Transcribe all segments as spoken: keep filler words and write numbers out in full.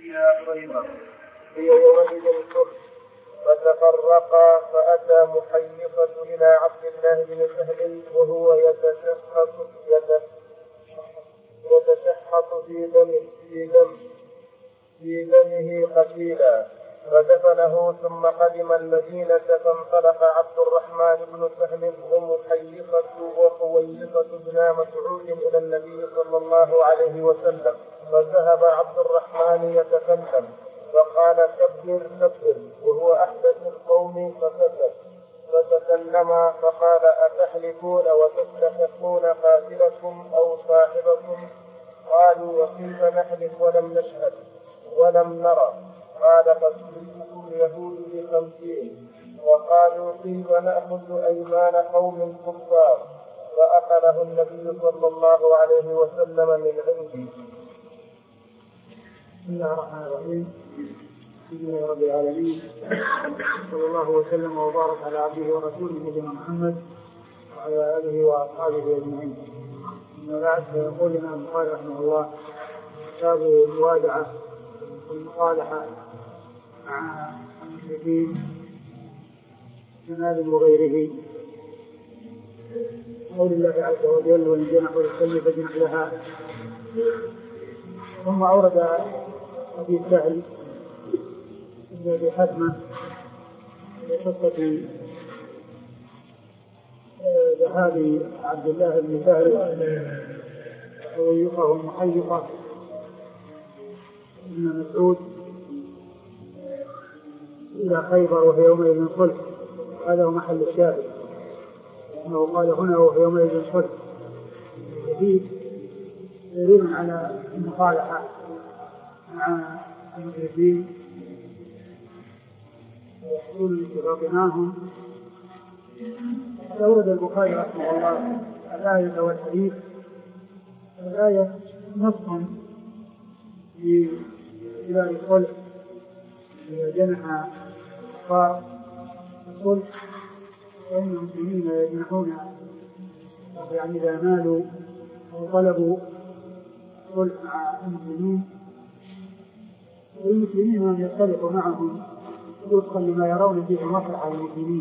فيها خيرا هي يومئذ الكل. فتفرقا فأتى محيصة إلى عبد الله بن سهل وهو يتشحط يتشحط في دمه في دم في دمه قتيلا فدفنه. ثم قدم المدينة فانطلق عبد الرحمن بن سهل ومحيصة وحويصة بن مسعود إلى النبي صلى الله عليه وسلم. فذهب عبد الرحمن يتكلم فقال كبر كبر وهو أحدث القوم فسكت. فتكلم فقال أتحلفون وتستحقون قاتلكم أو صاحبكم؟ قالوا وكيف نحلف ولم نشهد ولم نرى؟ قال فتلكم اليهود بخمسين. وقالوا كيف نأخذ أيمان قوم كفار؟ فأخذه النبي صلى الله عليه وسلم من عنده. بسم الله الرحمن الرحيم. الحمد لله رب العالمين، صلى الله وسلم وبارك على عبده ورسوله نبينا محمد وعلى آله وأصحابه أجمعين. أما بعد، فيقول الإمام البخاري رحمه الله كتاب الموادعة والمصالحة مع المشركين من هذا وغيره. قول الله عز وجل وإن جنحوا للسلم فاجنح لها. ثم أورد حديث سهل بن أبي حتمة بقصة ذهاب عبد الله بن سهل ويقه محيقة ابن مسعود إلى خيبر وفي يومئذ صلح. هذا هو محل الشاهد، أنه قال هنا وفي يومئذ صلح جديد دليل على المصالحة مع المشركين وحصول الاتفاق معهم. أورد البخاري رحمه الله الآية والحديث. الآية نص في خلال الصلح إذا جنح الكفار الصلح فإن المسلمين يجنحون، يعني إذا مالوا أو طلبوا الصلح مع المسلمين والمسلمين أن يختلفوا معهم وفقا لما يرون فيه مصلحة المسلمين.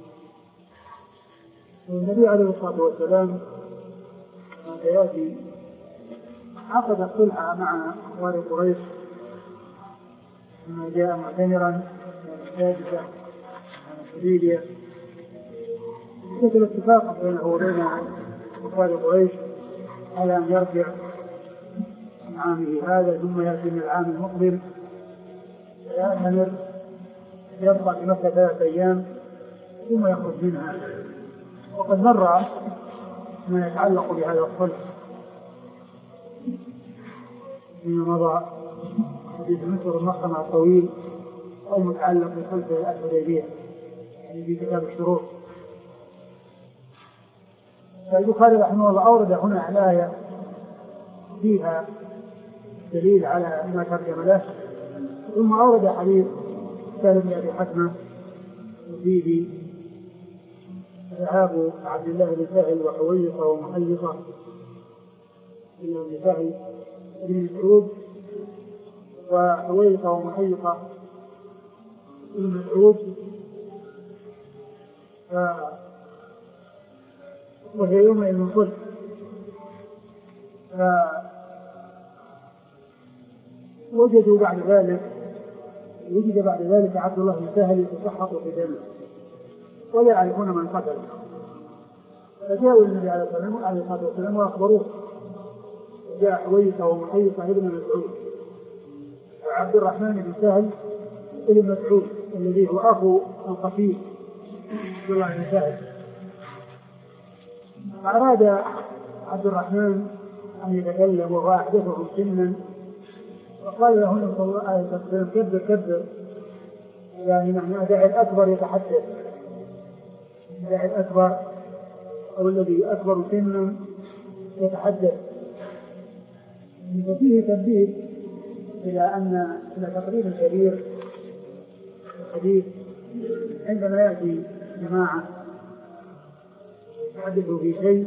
والنبي عليه الصلاة والسلام يأتي عقد الصلح مع أخوار قريش لما جاء معتمرا سادسا حديبية. كتب اتفاق بينه وبين أخوار قريش على أن يرجع من عامه هذا ثم يأتي من العام المقبل يأتمر يبقى في مكة ثلاثة أيام ثم يخرج منها. وقد مر ما يتعلق بهذا الصلح فيما مضى حديث مصر المقطع الطويل أو متعلق بصلح الحديبية يعني في كتاب الشروط. فالبخاري رحمه الله أورد هنا الآية فيها دليل على ما ترجم له، ثم أورد حديث سهل بن أبي حتمة وفيه ذهاب عبد الله بن سهل وحويصة ومحيصة بن أبي سهل بن مسعود وحويصة ومحيصة بن مسعود وهي يومئذ صلح. فوجدوا بعد ذلك وجد بعد ذلك عبد الله بن سهل يتسحط في دمه ولا يعرفون من قتله. فجاءوا النبي عليه الصلاة والسلام وأخبروه. جاء حويصة ومحيصة ابن مسعود وعبد الرحمن بن سهل ابن مسعود الذي هو أخو القتيل عبد الله بن سهل. فأراد عبد الرحمن أن يتكلم وهو أحدثهم سنا، فقال له النبي صلى الله عليه وسلم كبر كبر، يعني معناه دع الأكبر يتحدث، دع الأكبر أو الذي أكبر سنا يتحدث. وفيه تنبيه إلى أن إلى تقريب الكبير الحديث عندما يأتي جماعة يحدثوا في شيء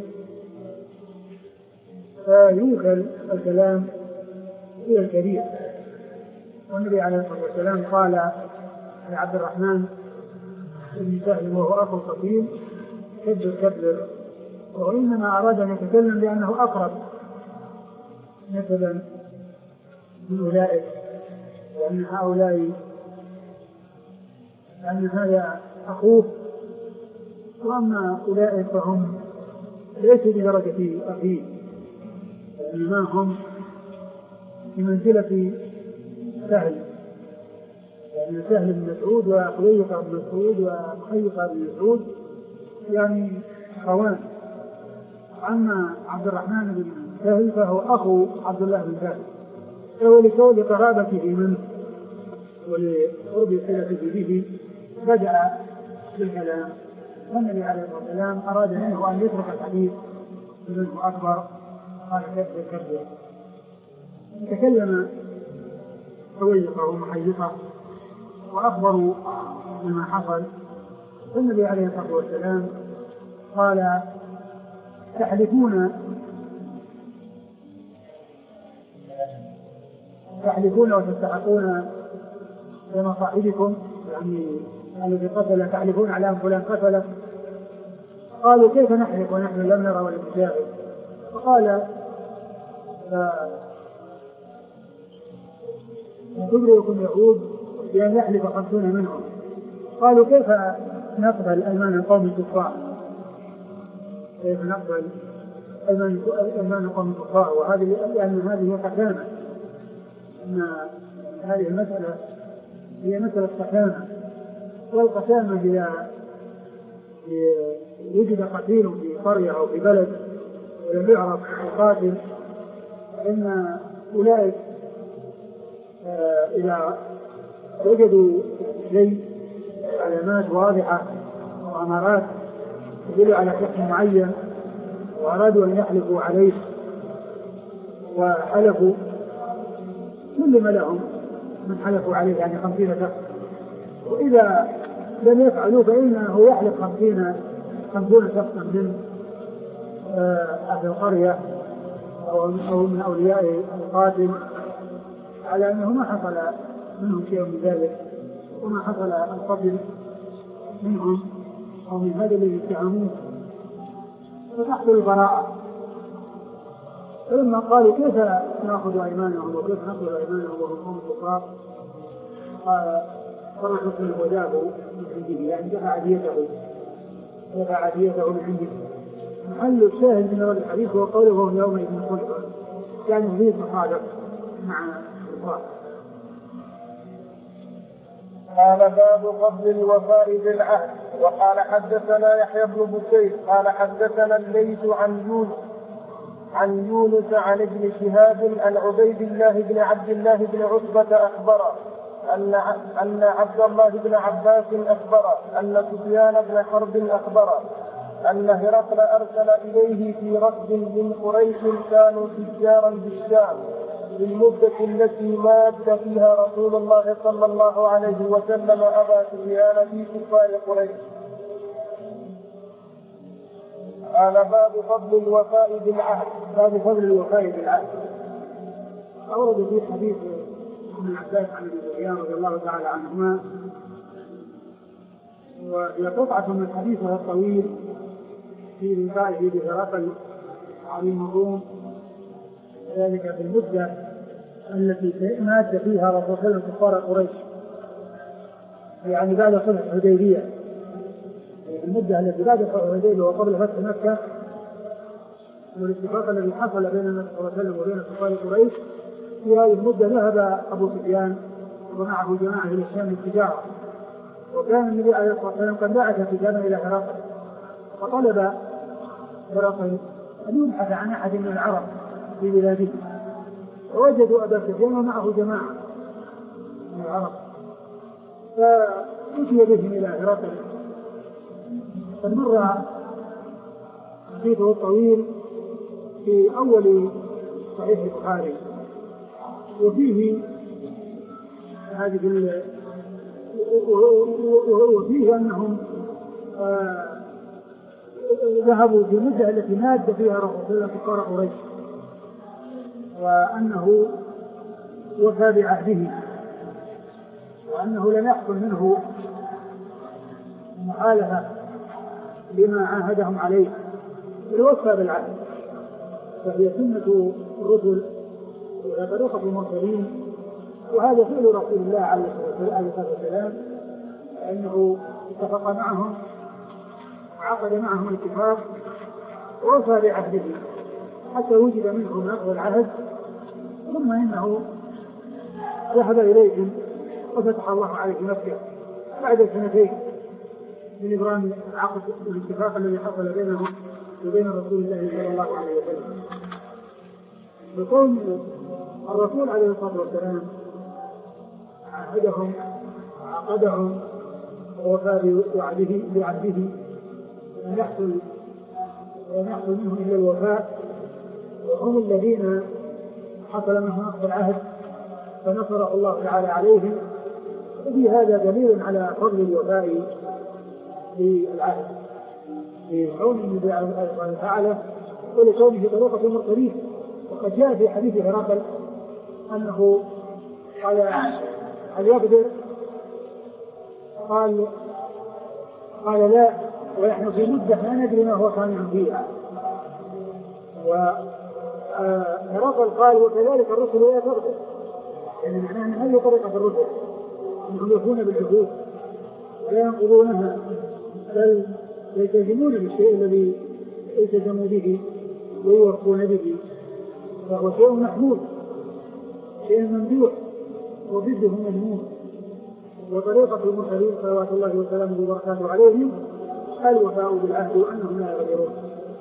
فيوكل الكلام إلى الكبير والنبي عليه الصلاة والسلام قال لعبد الرحمن بن سهل وهو أخو الخطيب كبر كبر، وإنما أراد أن يتكلم لأنه أقرب مثلا من أولئك، وأن هؤلاء أن هذا أخوه، وأما أولئك فهم ليسوا بدرجة أخيه، إنما هم بمنزلة سهل، يعني سهل بن مسعود وخليفة بن مسعود ومخيفة بن مسعود يعني خوان. أما عبد الرحمن بن سهل فهو أخو عبد الله بن سهل، فهو لقرابته منه ولقرب صلته به بدأ بالكلام، والنبي عليه الصلاة والسلام أراد منه أن يترك الحديث منه أكبر، قال كبر كبر. تكلم خويقة ومحيطة وأخبروا بما حصل، فالنبي عليه الصلاة والسلام قال تحلفون تحلفون وتستحقون لمصاحبكم، يعني الذي قتل تحلفون على أن فلان قتله. قالوا كيف نحلف ونحن لم نرى ولم نشاهد؟ فقال تبرئكم يهود بأن يحلف خمسون منهم. قالوا كيف نقبل أيمان قوم الكفار؟ كيف نقبل أيمان قوم الكفار؟ وهذه لأن هذه قسامة، أن هذه المسألة هي مسألة قسامة، والقسامة هي يوجد قتيل في قرية أو في بلد ولم يعرف القاتل، إن أولئك إذا وجدوا شيء علامات واضحة وأمارات تدل على شخص معين وأرادوا أن يحلفوا عليه وحلفوا كل ما لهم من حلفوا عليه يعني خمسين شخص، وإذا لم يفعلوا فإنه يحلف خمسين خمسون شخصا من أهل القرية أو من أولياء القاتل على أنه ما حصل منهم شيء من ذلك وما حصل القتل منهم أو من هذا الذي اتهموه، فتحصل البراءة. فلما قالوا كيف نأخذ أيمانهم وكيف نأخذ أيمانهم وهم قوم كفار، قال فرحت من وجهه من عنده، يعني دفع عديته دفع عديته من عنده. محل الشاهد من هذا الحديث هو قوله وهم يومئذ صلح، يعني يزيد مخالف مع الكفار. قال باب فضل الوفاء بالعهد. وقال حدثنا يحيى بن بكير قال حدثنا الليث عن يونس عن يونس عن ابن شهاب عن عبيد الله بن عبد الله بن عتبة أخبره أن أن عبد الله بن عباس أخبره أن سفيان بن حرب أخبره أن هرقل أرسل إليه في ركب من قريش كانوا تجارا بالشام في المدة التي مات فيها رسول الله صلى الله عليه وسلم أبا سفيان في كفار قريش. قال باب فضل الوفاء بالعهد. باب فضل الوفاء بالعهد أورد في حديث ابن عباس عن ابن سفيان رضي الله تعالى عنهما، وهي قطعة من حديثه الطويل في لقائه بهرقل عظيم الروم، ذلك في المدة التي مات فيها رسول الله كفار قريش، يعني بعد صلح الحديبية، المدة التي بعد صلح الحديبية وقبل فتح مكة، والاتفاق الذي حصل بين النبي صلى الله عليه وسلم وبين كفار قريش. في هذه المدة ذهب أبو سفيان ومعه جماعة إلى الشام للتجارة، وكان النبي عليه الصلاة والسلام قد بعث كتابا إلى هرقل، وطلب هرقل أن يبحث عن أحد من العرب في بلاده، ووجدوا أبا سفيان ومعه جماعة من العرب، فأتي بهم إلى هرقل. فمر حديثه الطويل في أول صحيح البخاري، وفيه هذه وفيه أنهم آه ذهبوا في المدة التي مات فيها رسول الله كفار قريش، وأنه وفى بعهده وأنه لم يحصل منه مخالفة لما عاهدهم عليه الوفاء بالعهد، فهي سنة الرسل وطريقة المرسلين، وهذا فعل رسول الله عليه الصلاة والسلام، أنه اتفق معهم وعقد معهم الاتفاق ووفى بعهده حتى وجد منهم نقض العهد، ثم إنه ذهب إليهم وفتح الله عليه مكة بعد سنتين من إبرام العقد والاتفاق الذي حصل بينهم وبين رسول الله صلى الله عليه وسلم. بكون الرسول عليه الصلاة والسلام عهدهم وعقدهم ووفى بعهده بعهده لم يحصل لم يحصل منهم إلا الوفاء، وهم الذين حصل منهم نقض العهد فنصر الله تعالى عليهم، وفي هذا دليل على فضل الوفاء بالعهد لكونه الله تعالى ولكونه طريقة المرسلين. وقد جاء في حديث هرقل أنه قال هل يقدر؟ قال قال لا، ونحن في مدة لا ندري ما هو صانع فيها. وهرقل قال وكذلك الرسل لا تقدر، يعني معناه أن هذه طريقة الرسل أنهم يكون بالحدود ولا ينقضونها، بل يلتزمون بالشيء الذي التزموا به ويوفون به، فهو شيء محمود شيء ممدوح وضده مذموم. وطريقة المرسلين صلوات الله وسلامه وبركاته عليهم الوفاء بالعهد وأنهم لا يغيرون.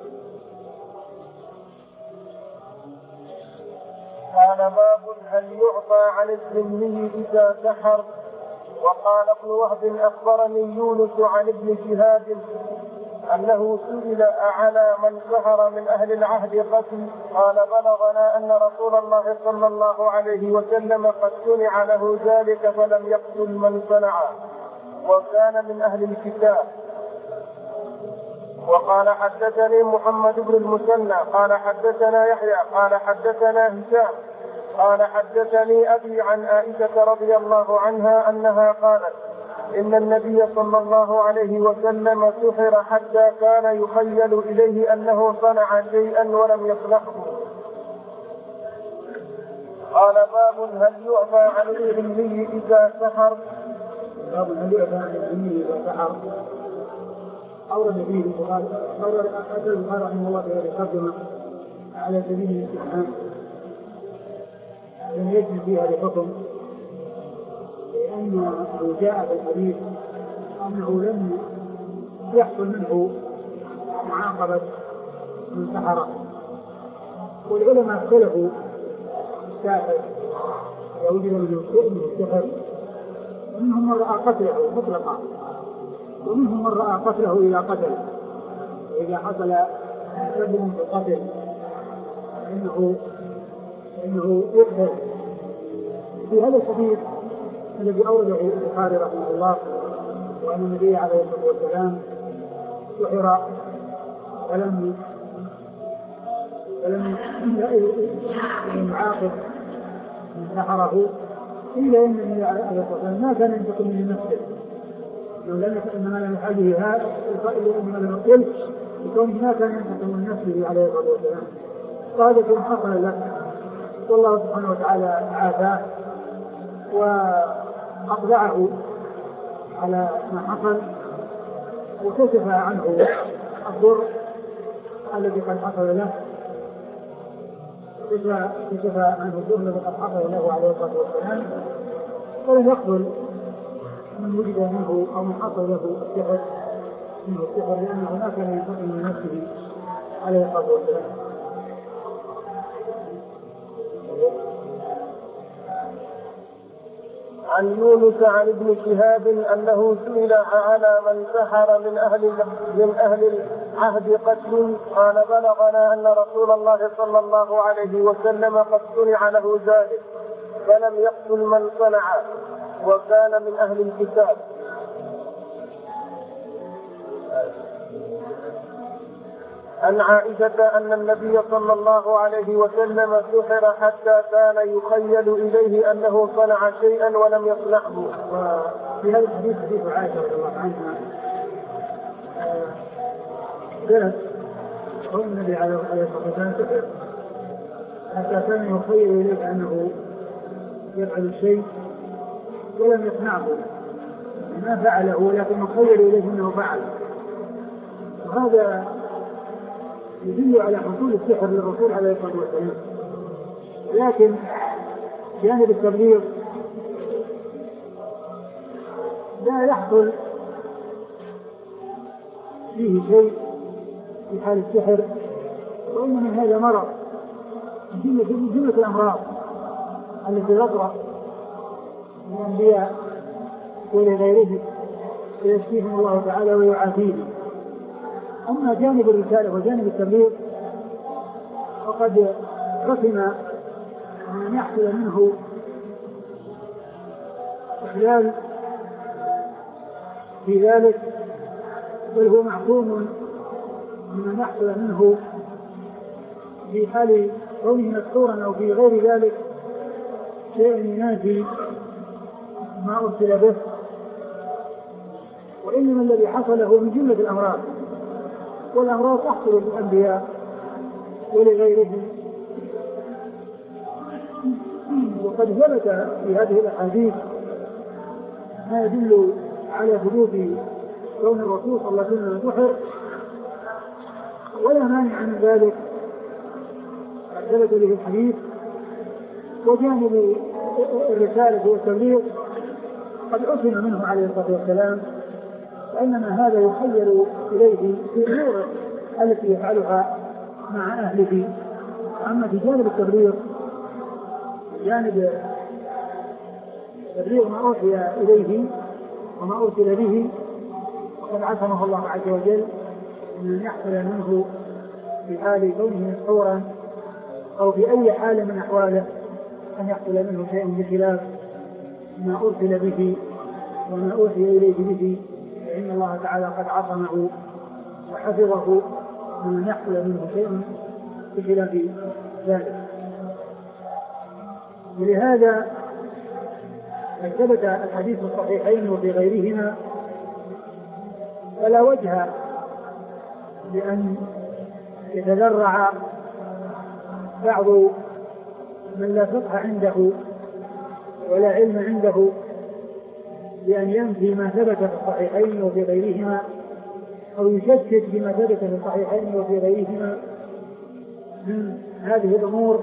قال باب هل يعطى عن الذمي إذا سحر. وقال ابن وهب أخبرني يونس عن ابن شهاب أنه سئل أعلى من سحر من أهل العهد قتل؟ قال بلغنا أن رسول الله صلى الله عليه وسلم قد صنع له ذلك فلم يقتل من صنعه وكان من أهل الكتاب. وقال حدثني محمد بن المثنى قال حدثنا يحيى قال حدثنا هشام قال حدثني أبي عن عائشة رضي الله عنها أنها قالت إن النبي صلى الله عليه وسلم سحر حتى كان يخيل إليه أنه صنع شيئا ولم يصنعه. قال باب هل يعفى عن الذمي إذا سحر. باب هل يعفى عن الذمي إذا سحر. أورد فيه البخاري أورد البخاري رحمه الله في هذه الترجمة على سبيل الاستفهام لم يجد فيها لحكم، لأنه جاء في الحديث أنه لم يحصل منه معاقبة من سحره، والعلماء اختلفوا الساحر إذا وجد منه السحر، ومنهم من رأى قتله مطلقا ومنهم من رأى قتله إلى قتل، وإذا حصل سبب في القتل فإنه إنه يقتل. في هذا الحديث الذي أورده البخاري رحمه الله وأن النبي عليه الصلاة والسلام سحر فلم فلم يعاقب من سحره، إلا أن النبي عليه الصلاة والسلام ما كان ينتقم من نفسه، إنما لم يفعله هذا إلا إنما لم يقتل لكونه ما كان ينتقم من نفسه عليه الصلاة والسلام. فهذا كان حصل لك والله سبحانه وتعالى عافاه وأقضعه على ما حصل وكشف عنه الضر الذي قد حصل له، كشف عنه الضر الذي قد حصل له عليه الصلاة والسلام، ولم يقبل من وجد منه أو من حصل له السحر منه السحر، لأنه ما كان ينتقم من نفسه عليه الصلاة والسلام. عن يونس عن ابن شهاب أنه سئل على من سحر من أهل من أهل العهد قتل؟ قال بلغنا أن رسول الله صلى الله عليه وسلم قد صنع له ذلك فلم يقتل من صنعه وكان من أهل الكتاب. عن عائشة أن النبي صلى الله عليه وسلم سحر حتى كان يخيل إليه أنه صنع شيئا ولم يصنعه. وفي هذا الحديث حديث عائشة رضي الله عنها قالت قول النبي عليه الصلاة والسلام سحر حتى كان يخيل إليه أنه يفعل الشيء ولم يصنعه، ما فعله لكن يخيل إليه أنه فعل. وهذا يدل على حصول السحر للرسول عليه الصلاة والسلام. لكن جانب التبليغ لا يحصل فيه شيء في حال السحر، وإنما هذا مرض من جملة الأمراض التي تطرأ للأنبياء ولغيرهم ويشفيهم الله تعالى ويعافيهم. أما جانب الرسالة وجانب التبليغ فقد حكم أن يحصل منه إخلال في ذلك، بل هو معصوم من أن يحصل منه في حال كونه مسحورا أو في غير ذلك شيء ينافي ما أرسل به، وإنما الذي حصل هو من جملة الأمراض، والأمراض تحصل للأنبياء ولغيرهم. وقد ثبت في هذه الأحاديث ما يدل على ثبوت كون الرسول صلى الله عليه وسلم سحر، ولا مانع من ذلك ثبت به الحديث. وجانب الرسالة والتبليغ قد عصم منه عليه الصلاة والسلام، وإنما هذا يخيل إليه في الأمور التي يفعلها مع أهله. أما في جانب التبليغ جانب تبليغ ما أوحي إليه وما أرسل به وقد عصمه الله عز وجل من أن يحصل منه في حال كونه مسحورا أو في أي حال من أحواله أن يحصل منه شيء بخلاف ما أرسل به وما أوحي إليه به، فإن الله تعالى قد عصمه وحفظه من أن يحصل منه شيء بخلاف ذلك. ولهذا ثبت الحديث الصحيحين وفي غيرهما، فلا وجه لأن يتذرع بعض من لا فقه عنده ولا علم عنده بأن ينفي ما ثبت في الصحيحين وفي غيرهما، أو يشكك بما ثبت في الصحيحين وفي غيرهما من هذه الأمور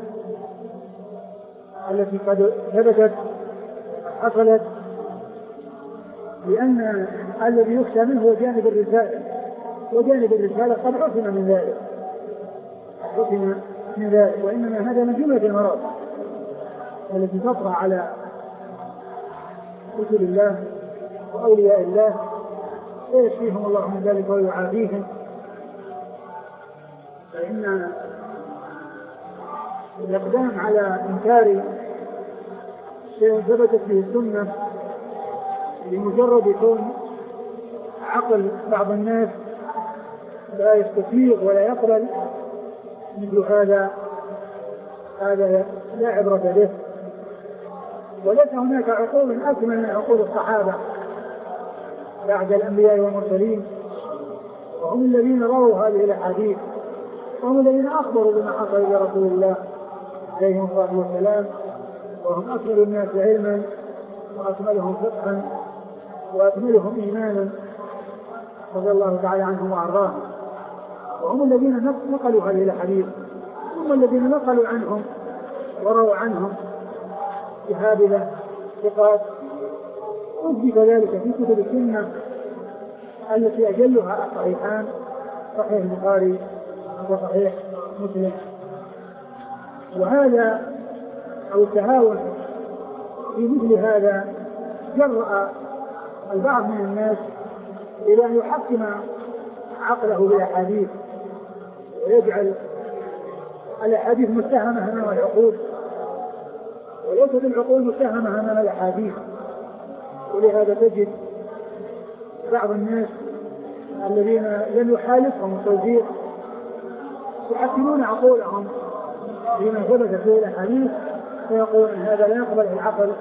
التي قد ثبتت حصلت، لأن الذي يخشى منه هو جانب الرسالة، وجانب الرسالة قد عصم من ذلك عصم من ذلك وإنما هذا من جملة المرض التي تطرأ على رسل الله وأولياء الله، ويشفيهم الله من ذلك ويعافيهم. فإن الإقدام على إنكار شيء ثبتت به السنة لمجرد كون عقل بعض الناس لا يستفيق ولا يقبل مثل هذا هذا لا عبرة به. وليس هناك عقول أكمل من عقول الصحابة بعد الأنبياء والمرسلين، وهم الذين رووا هذه الأحاديث، وهم الذين أخبروا بما حصل لرسول الله عليه الصلاة والسلام، وهم أكمل الناس علما وأكملهم فقها وأكملهم إيمانا رضي الله تعالى عنهم وأرضاهم. وهم الذين نقلوا هذه الأحاديث، هم الذين نقلوا عنهم ورووا عنهم بهذه ثقات، وثبت ذلك في كتب السنة التي أجلها الصحيحان صحيح البخاري وصحيح مسلم. وهذا أو التهاون في مثل هذا جرأ البعض من الناس إلى أن يحكم عقله بالأحاديث ويجعل الأحاديث متهمة أمام العقول، وليست العقول متهمة أمام الأحاديث. ولهذا تجد بعض الناس الذين لم يحالفهم التوفيق يحكمون عقولهم بما ثبت فيه الأحاديث فيقولون هذا لا يقبله العقل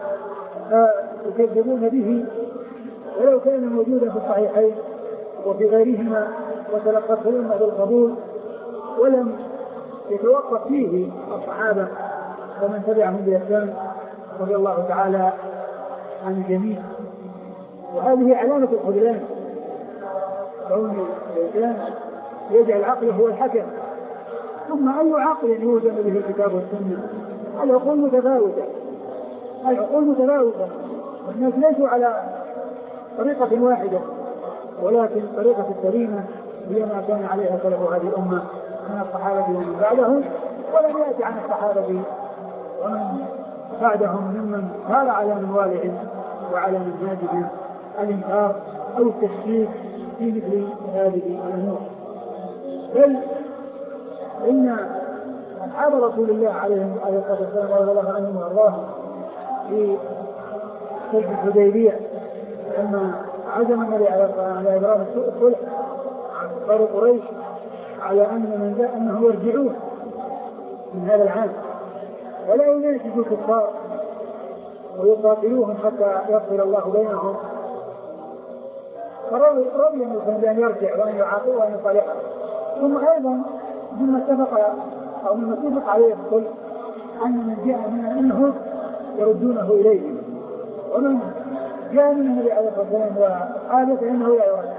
فيكذبون به ولو كان موجودا في الصحيحين وفي غيرهما وتلقته الأمة بالقبول ولم يتوقف فيه الصحابة ومن تبعهم بإحسان رضي الله تعالى عن الجميع. وهذه علامة الخذلان، كون الإنسان يجعل عقله هو الحكم. ثم أي عقل يوزن به الكتاب والسنة؟ العقول متفاوتة، العقول متفاوتة، والناس ليسوا على طريقة واحدة، ولكن طريقة السليمة هي ما كان عليها سلف هذه الأمة من الصحابة ومن بعدهم، ولم يأتي عن الصحابة ومن بعدهم ممن سار على منوالهم وعلى منهاجهم الإنكار أو التشكيك في مثل هذه الأمور. بل إن أصحاب رسول الله عليه الصلاة والسلام رضي الله عنهم وأرضاهم في صلح الحديبية لما عزم النبي على إبرام الصلح كفار قريش على أن من جاء أنهم يرجعون من هذا العام ولا يناشدوا الكفار ويقاتلوهم حتى يغفر الله بينهم، فرضي المسلم بأن يرجع وأن يعاقب وأن يصالح. ثم أيضا مما اتفق أو مما اتفق عليه الصلح أن من جاء منهم يردونه إليهم، ومن جاء من النبي عليه الصلاة والسلام وأصحابه فإنه لا يرد.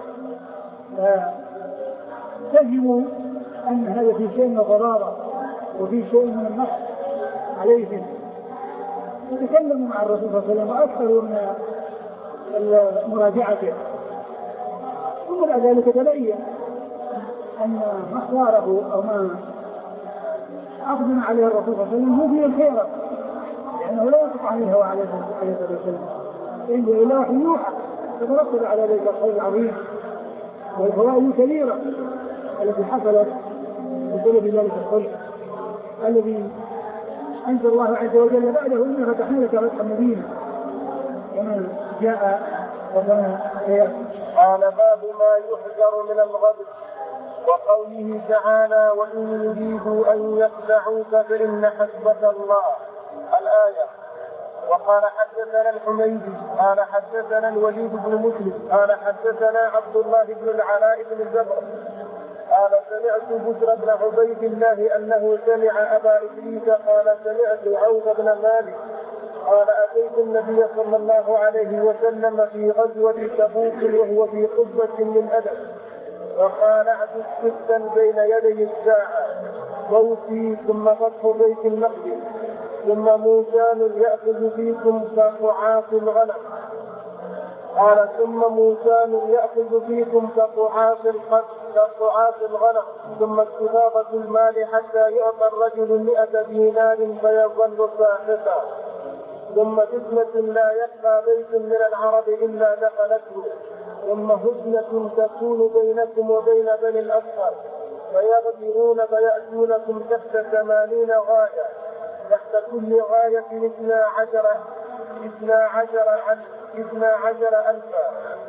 ففهموا أن هذا في شيء من الغرابة وفي شيء من النقص عليهم، وتكلموا مع الرسول صلى الله عليه وسلم وأكثروا من مراجعته. ثم بعد ذلك تبين أن ما اختاره أو ما أقدم عليه الرسول صلى الله عليه وسلم هو فيه الخير، لأنه لا يقف عن الهوى عليه الصلاة والسلام، إن إلا وحي يوحى، فترتب على ذلك الخير العظيم والفوائد الكبيرة التي حصلت بسبب ذلك الصلح الذي أنزل الله عز وجل بعده إنا فتحنا لك فتحا مبينا كما جاء وكما سيأتي. قال باب ما يحذر من الغدر، وقوله تعالى وإن يريدوا أن يخدعوك فإن حسبك الله الآية. وقال حدثنا الحميدي قال حدثنا الوليد بن مسلم قال حدثنا عبد الله بن العلاء بن الزبر قال سمعت بشر بن عبيد الله أنه سمع أبا إدريس قال سمعت عوف بن مالك قال أتيت النبي صلى الله عليه وسلم في غزوة تبوك وهو في قبة من أدب، وقال عجز ستا بين يدي الساعة صوتي ثم فتح بيت المقدس ثم موسان يأخذ فيكم كقعاص الغنم. قال ثم موسان يأخذ فيكم كقعاص كقعاص الغنم ثم استفاضة المال حتى يعطى الرجل مئة دينار فيظل ساخطا، ثم فتنة لا يبقى بيت من العرب إلا دخلته، ثم هدنة تكون بينكم وبين بني الأصفر فيغدرون فيأتونكم تحت ثمانين غاية، تحت كل غاية اثنا عشر اثنا عشر عن اثنا عشر ألفا.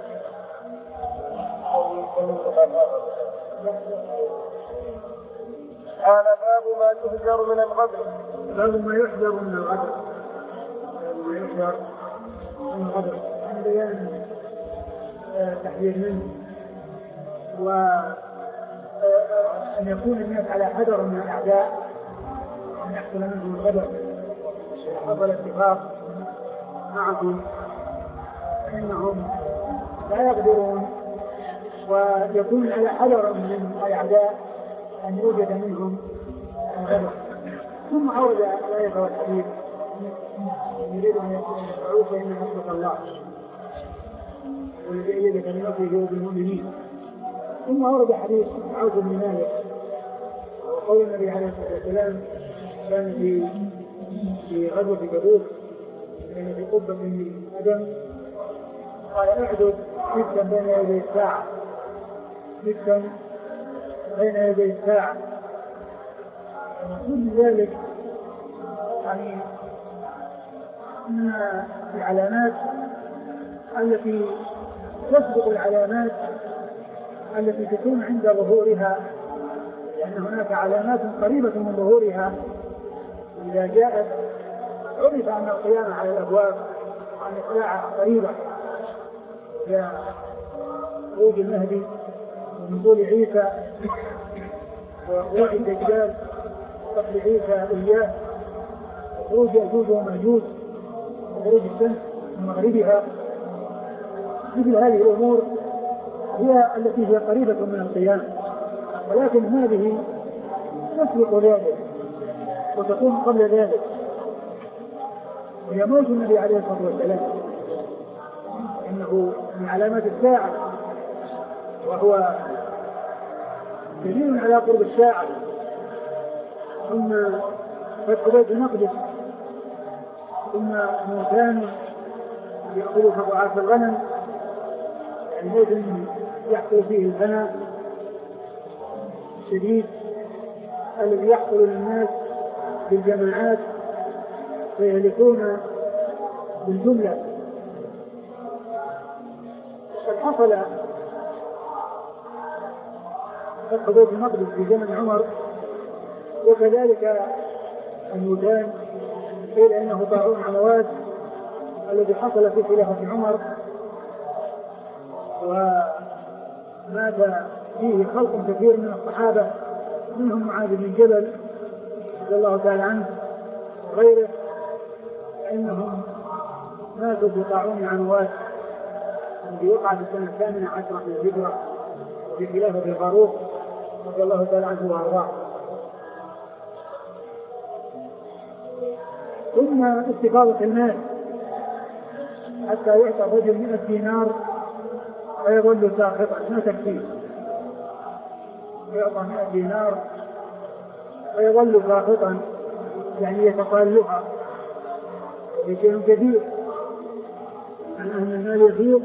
قال باب ما يحذر من الغدر، باب ما يحذر من الغدر، باب ما يحذر من الغدر عن بيان تحذير منه، وأن يكون الناس على حذر من الأعداء أن يحصل منهم الغدر. حصل اتفاق معهم أنهم لا يقدرون ويكون على حذر من الأعداء أن يوجد منهم الغدر. ثم عود الآية والحديث يريد أن يدعوك إن حسبك الله والذي أيدك من نصره بالمؤمنين. ثم أورد حديث عوف بن مالك وقول النبي عليه الصلاة والسلام كان في في غزوة تبوك كان في قبة من أدم قال اعدد ستا بين يدي الساعة، ستا بين يدي الساعة. كل ذلك يعني من العلامات التي تسبق العلامات التي تكون عند ظهورها لأن هناك علامات قريبة من ظهورها إذا جاءت عرف أن القيامة على الأبواب وأن الساعة قريبة، جاء خروج المهدي ونزول عيسى وخروج الدجال وقتل عيسى إياه وخروج يأجوج ومأجوج وخروج الشمس من مغربها. مثل هذه الأمور هي التي هي قريبة من القيامة، ولكن هذه تسبق ذلك وتكون قبل ذلك، هي موت النبي عليه الصلاة والسلام، إنه من علامات الساعة وهو دليل على قرب الساعة. ثم فتح بيت المقدس، ثم موتان يأكل فضعاف الغنم، يعني موت يحصل فيه الفناء الشديد الذي يحصل للناس بالجماعات فيهلكون بالجملة. قد حصل فتح بيت المقدس في زمن عمر، وكذلك الموتان قيل انه طاعون عمواس الذي حصل في خلافة عمر ومات فيه خلق كثير من الصحابة، منهم معاذ بن جبل رضي الله تعالى عنه وغيره، فإنهم ماتوا في طاعون عمواس الذي وقع في السنة الثامنة عشرة من الهجرة في خلافة الفاروق رضي الله تعالى عنه وارضاه. ثم استفاضة المال حتى يعطى رجل مئة دينار ويظل ساخطا، ما تكفيه، يعطى مئة دينار ويظل ساخطا، يعني يتقالها شيء كثير عن أن المال يغير،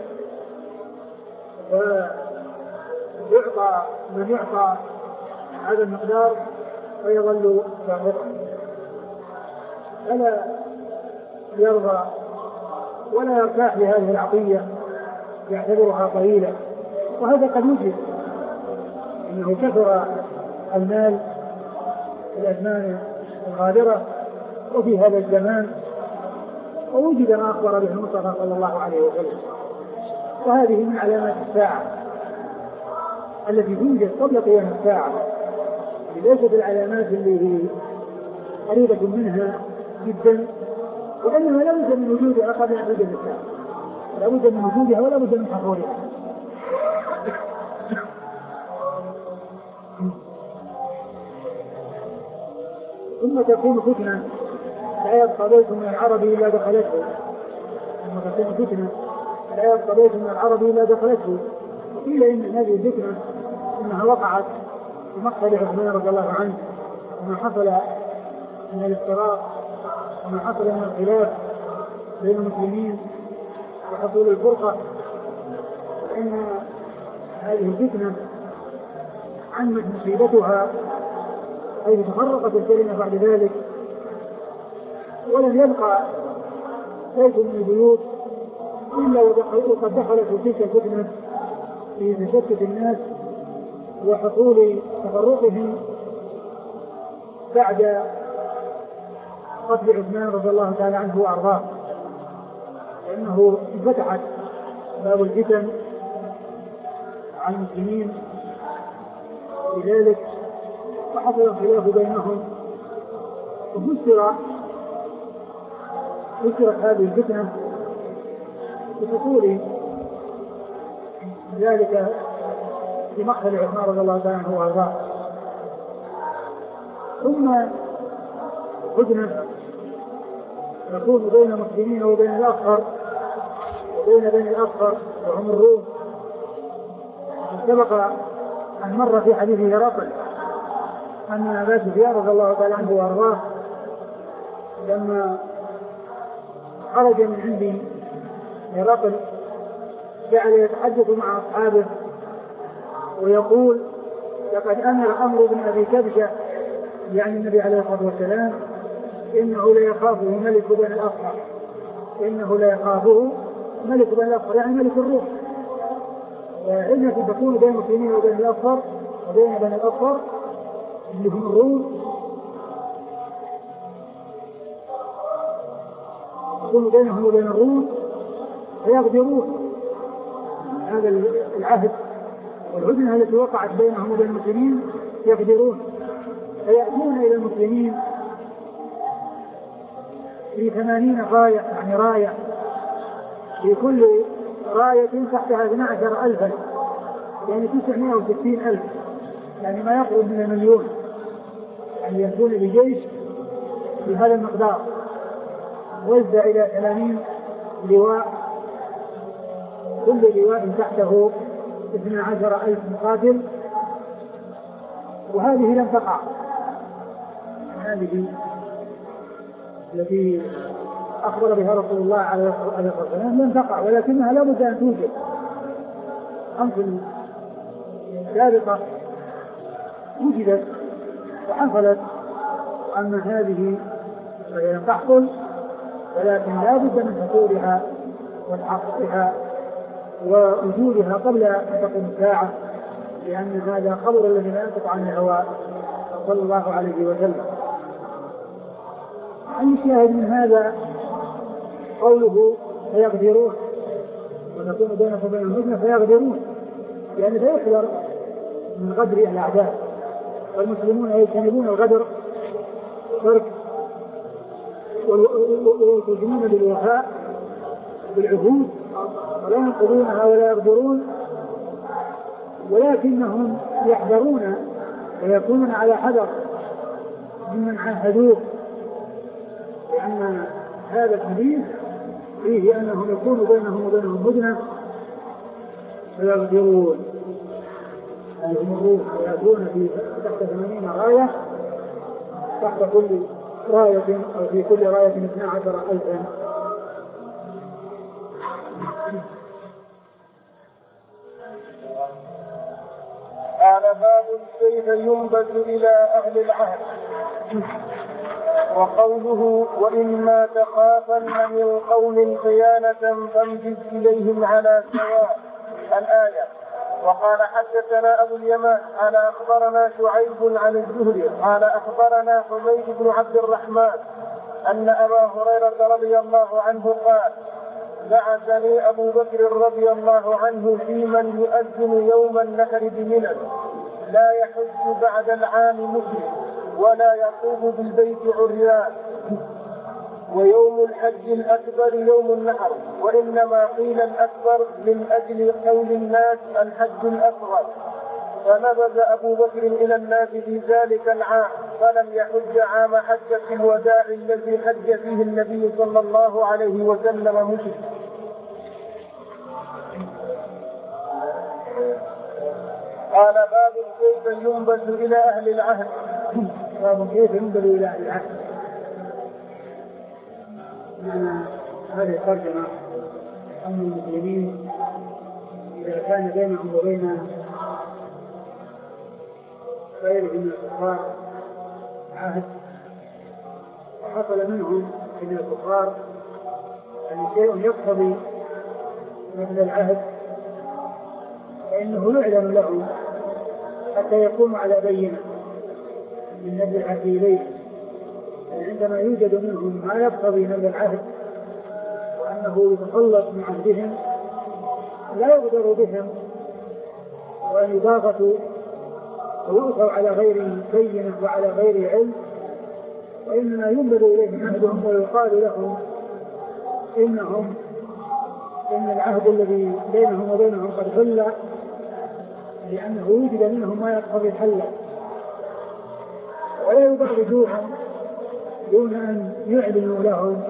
ويعطى من يعطى هذا المقدار ويظل ساخطا، فلا يرضى ولا يرتاح لهذه العطية، يعتبرها طويلة. وهذا قد يوجد أنه كثر المال في الأزمان الغابرة وفي هذا الزمان، ووجد ما أخبر به المصطفى صلى الله عليه وسلم، وهذه من علامات الساعة التي توجد قبل قيام الساعة، ليست العلامات اللي هي قريبة منها جدا، وإنما لا بد من وجودها قبل أن توجد الساعة، لا بد من وجودها ولا بد من حضورها. ثم تكون فتنة لا يبقى بيت من العرب إلا دخلته، ثم تكون فتنة لا يبقى بيت من العرب إلا دخلته. وقيل إن هذه الفتنة إنها وقعت في مقتل عثمان رضي الله عنه، وما حصل من الافتراق وما حصل من الخلاف بين المسلمين وحصول الفرقة، وإن هذه الفتنة عمت مصيبتها حيث تفرقت الكلمة بعد ذلك، ولم يبقى بيت من البيوت إلا وقد دخلت في تلك الفتنة في تشتت الناس وحصول تفرقهم بعد قتل عثمان رضي الله تعالى عنه وأرضاه، لأنه انفتحت باب الفتن عن المسلمين لذلك، وحصل الخلاف بينهم، وفسر فسرت هذه الفتنة بحصول ذلك في مقتل عثمان رضي الله تعالى عنه وأرضاه. ثم فتنة تكون بين المسلمين وبين الأصغر وبين بني الأصغر وهم الروم. سبق أن مر في حديث هرقل أن أبا سفيان رضي الله تعالى عنه وأرضاه لما خرج من عند هرقل جعل يتحدث مع أصحابه ويقول: لقد أمر عمرو بن أبي كبشة، يعني النبي عليه الصلاة والسلام، إنه لا يخافه ملك بني الأصفر، إنه لا يخافه ملك بني الأصفر، يعني ملك الروم. وإنها تكون بين المسلمين وبين الأصفر وبين بني الأصفر اللي هم الروم يكون بينهم وبين الروم فيغدرون هذا العهد والهدنة التي وقعت بينهم وبين المسلمين، يغدرون فيأتون إلى المسلمين في ثمانين راية، يعني راية في كل راية تحتها اثنتا عشرة ألفا، يعني تسعمائة وستين ألف، يعني ما يقرب من المليون، يعني يأتون بجيش بهذا المقدار وزع إلى ثمانين لواء، كل لواء تحته اثنتا عشرة ألف مقاتل. وهذه لم تقع، هذه التي أخبر بها رسول الله عليه الصلاة والسلام لم تقع، ولكنها لا بد أن توجد. أمثل سابقة وجدت وحصلت، أن هذه لم تحصل، ولكن لا بد من حصولها وتحققها ووجودها قبل أن تقوم الساعة، لأن هذا خبر الذي لا ينطق عن الهوى صلى الله عليه وسلم. الشاهد من هذا قوله فيغدرون، ونكون بينهم وبين الهدنة فيغدرون، لأن سيحذر من غدر الأعداء، والمسلمون يجتنبون الغدر ترك ويلتزمون بالوفاء بالعهود ولا ينقضونها ولا يغدرون، ولكنهم يحذرون ويكونون على حذر ممن عاهدوه، لأن هذا الحديث فيه أنهم يكون بينهم وبينهم هدنة فيغدرون، يعني هم يأتون في تحت ثمانين راية، تحت كل راية أو في كل راية اثنتا عشرة ألفا. قال باب كيف ينبذ إلى أهل العهد. وقوله وإما تخافن من قوم خيانة فانبذ إليهم على سواء، الآية. وقال حدثنا أبو اليمان قال أخبرنا شعيب عن الزهري قال أخبرنا حميد بن عبد الرحمن أن أبا هريرة رضي الله عنه قال بعثني أبو بكر رضي الله عنه في من يؤذن يوم النحر بمنى لا يحج بعد العام مسلم ولا يطوف بالبيت عريان، ويوم الحج الأكبر يوم النحر، وإنما قيل الأكبر من أجل قول الناس الحج الأصغر. فنبذ أبو بكر إلى الناس في ذلك العام فلم يحج عام حجة الوداع الذي حج فيه النبي صلى الله عليه وسلم مسلم. قال باب كيف ينبذ إلى أهل العهد. باب كيف ينبذ إلى أهل العهد. هذه الترجمة أن المسلمين إذا كان بينهم وبين غيرهم من الكفار عهد وحصل منهم من الكفار أن شيء يقتضي مثل العهد، فإنه يعلن لهم حتى يكونوا على بينة من نبذ العهد إليه. عندما يوجد منهم ما يقتضي نبذ العهد وأنه يتخلص من عهدهم لا يقدر بهم وأن يضافتوا ويؤثروا على غير بينة وعلى غير علم، وإنما ينبذ إليهم عهدهم ويقال لهم إنهم إن العهد الذي بينهم وبينهم قد حل، لأنه وجد منهم ما يقتضي الحل، ولا يبعدوهم دون أن يعلنوا لهم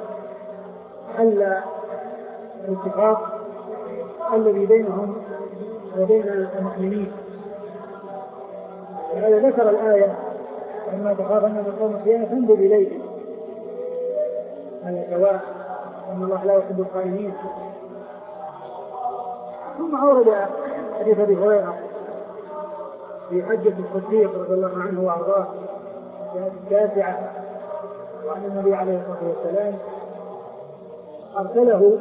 حل الاتفاق الذي بينهم وبين المسلمين. وهذا ذكر الآية لما تخافن من قوم خيانة فانبذ إليهم على سواء أن الله لا يحب الخائنين. ثم أورد حديث أبي هريرة في حجة الصديق رضي الله عنه وأرضاه في التاسعة، وعن النبي عليه الصلاة والسلام أرسله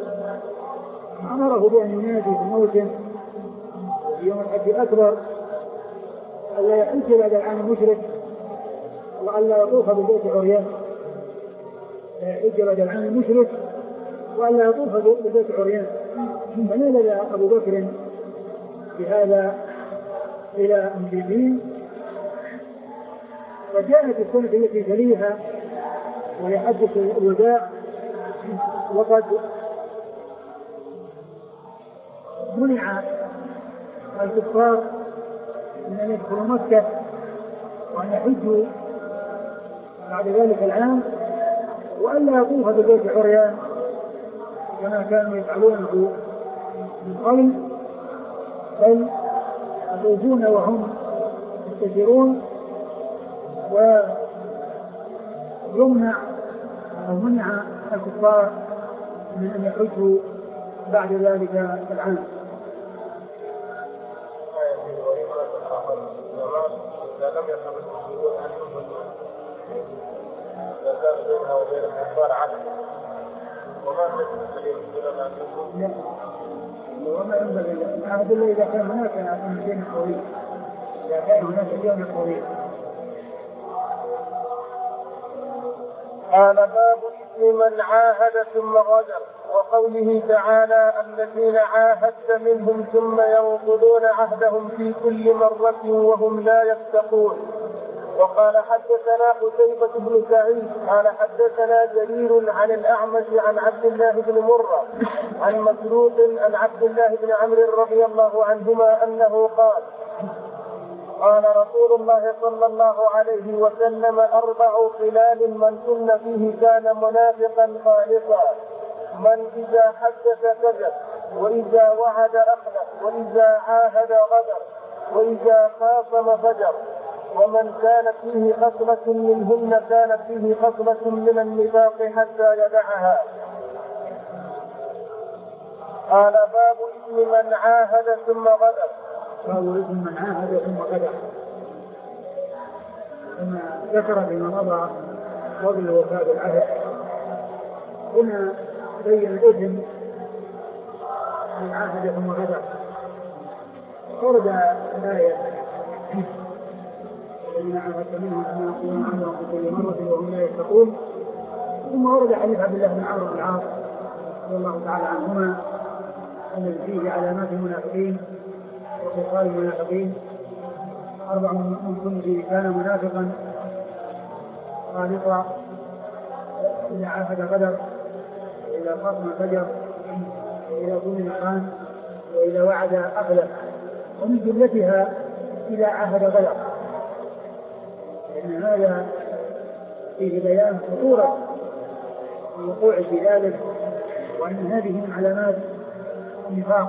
أمره بأن ينادي في موسم في يوم الحج الأكبر ألا يحج بعد العام المشرك وألا يطوف بالبيت عريان، لا يحج بعد العام المشرك وألا يطوف بالبيت عريان. فنزل أبو بكر بهذا إلى المشركين، وجاءت السنة التي تليها وهي حجة الوداع، وقد منع الكفار من أن يدخلوا مكة وأن يحجوا بعد ذلك العام، وألا يطوف بالبيت عريان كما كانوا يفعلونه من قبل، بل يطوفون وهم مستترون. ويمنع أو منع الكفار من أن يحجوا بعد ذلك العام. إذا لم يكن المسلمون أن ينفذوا إذا كان بينها وبين الكفار عدل وما تجد الدليل إلى أن ينفذوا؟ لا، وما ينبغي العهد إلا إذا كان هناك شيء قوي، إذا كان هناك شيء قوي. قال باب اسم من عاهد ثم غدر، وقوله تعالى الذين عاهدت منهم ثم ينقضون عهدهم في كل مرة وهم لا يتقون. وقال حدثنا قتيبة بن سعيد قال حدثنا جرير عن الأعمش عن عبد الله بن مرة عن مسروق عن عبد الله بن عمرو رضي الله عنهما أنه قال قال رسول الله صلى الله عليه وسلم أربع خلال من كن فيه كان منافقا خالصا: من إذا حدث كذب، وإذا وعد أخلف، وإذا عاهد غدر، وإذا خاصم فجر. ومن كانت فيه خصلة منهن كانت فيه خصلة من النفاق حتى يدعها. قال باب اسم من عاهد ثم غدر. باب اسم من عاهد ثم غدر. ثم ذكر بما مضى فضل الوفاء بالعهد. هنا بين الاسم من عاهد ثم غدر. ورد الآية الذين عاهدت منهم أن يقولون عنهم بكل مرة وهم لا يتقون. ثم ورد حديث عبد الله بن عمرو بن العاص رضي الله تعالى عنهما الذي فيه علامات المنافقين وخصال المنافقين: أربع من كن فيه كان منافقا خالصا، إذا عاهد غدر، وإذا خاصم فجر، وإذا ضمن خان، وإذا وعد أخلف. ومن جملتها إذا عاهد غدر، لأن هذا فيه بيان خطورة الوقوع في ذلك، وأن هذه من علامات النفاق.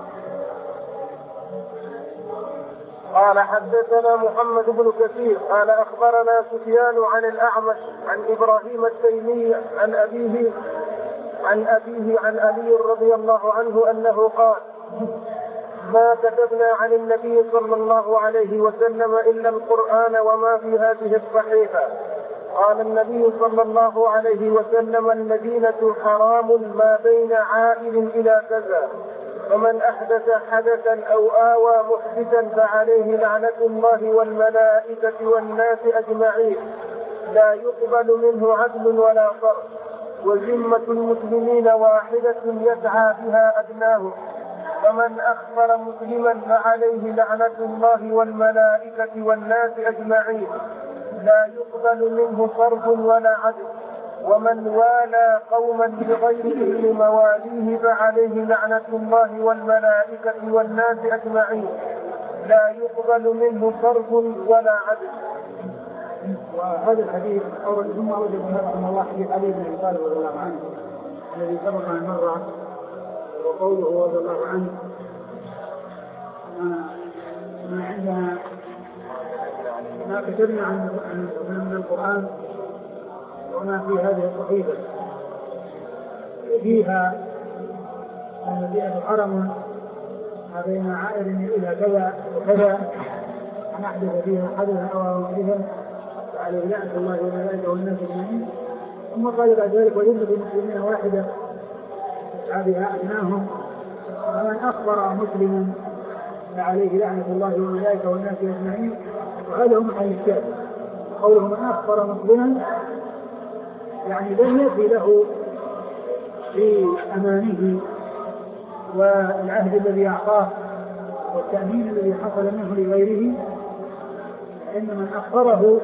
قال حدثنا محمد بن كثير قال أخبرنا سفيان عن الأعمش عن إبراهيم التيمي عن أبيه عن أبيه عن علي رضي الله عنه أنه قال: ما كتبنا عن النبي صلى الله عليه وسلم إلا القرآن وما في هذه الصحيفة. قال النبي صلى الله عليه وسلم: المدينة حرام ما بين عائل إلى كذا، ومن أحدث حدثا أو آوى محدثا فعليه لعنة الله والملائكة والناس أجمعين، لا يقبل منه عدل ولا صرف، وذمة المسلمين واحدة يسعى بها أدناهم، فمن أخبر مسلما فعليه لعنة الله والملائكة والناس أجمعين، لا يقبل منه صرف ولا عدل، ومن والى قوما بغير إذن مواليه فعليه لعنة الله والملائكة والناس أجمعين، لا يقبل منه صرف ولا عدل. وهذا الحديث أول ثم أوجد رحمه الله حديث علي بن أبي طالب رضي الله عنه الذي سبق من مرة، وقوله رضي الله عنه: ما عندنا ما كتبنا عن من القرآن وما في هذه الصحيفة فيها المدينة حرم ما بين عائل إلى كذا وكذا، أن أحدث فيها حدثا أو محدثا فعليه لعنة الله والملائكة والناس أجمعين. ثم قال بعد ذلك: وذمة المسلمين واحدة يسعى بها أدناهم، ومن أخبر مسلما عليه لعنة الله والملائكة والناس أجمعين، وهذا هو محل الشاهد. قوله من أخبر مسلما يعني لم يفي له في أمانه والعهد الذي أعطاه والتأمين الذي حصل منه لغيره، إن من أخبره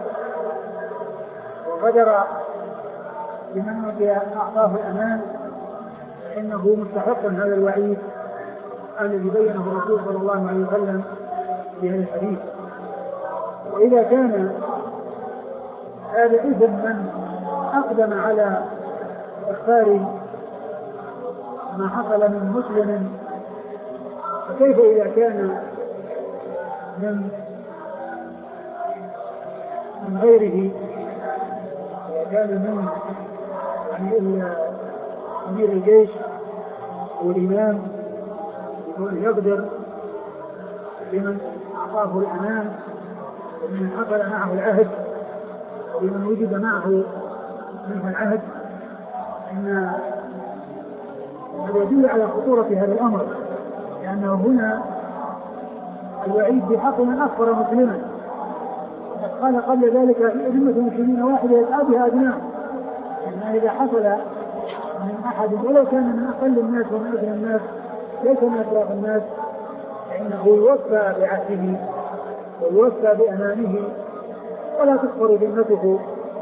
وغدر بمن أعطاه الأمان فإنه مستحق هذا الوعيد الذي بينه الرسول صلى الله عليه وسلم في هذا الحديث. وإذا كان هذا إذن من أقدم على إخبار ما حصل من مسلم، فكيف إذا كان من من غيره، إذا كان من يعني أمير الجيش والإمام يكون يقدر لمن أعطاه الأمان ومن حصل معه العهد ومن وجد معه منه العهد، إن هذا يدل على خطورة هذا الأمر، لأنه هنا الوعيد بحق من أخبر مسلما. قال قبل ذلك أئمة المسلمين واحدة يسعى بها أدناه، يعني إذا حصل من أحد ولو كان من أقل الناس ومن أدنى الناس ليس من أشراف الناس، فإنه يوفى بعهده ويوفى بأمانه ولا تكفر ذمته.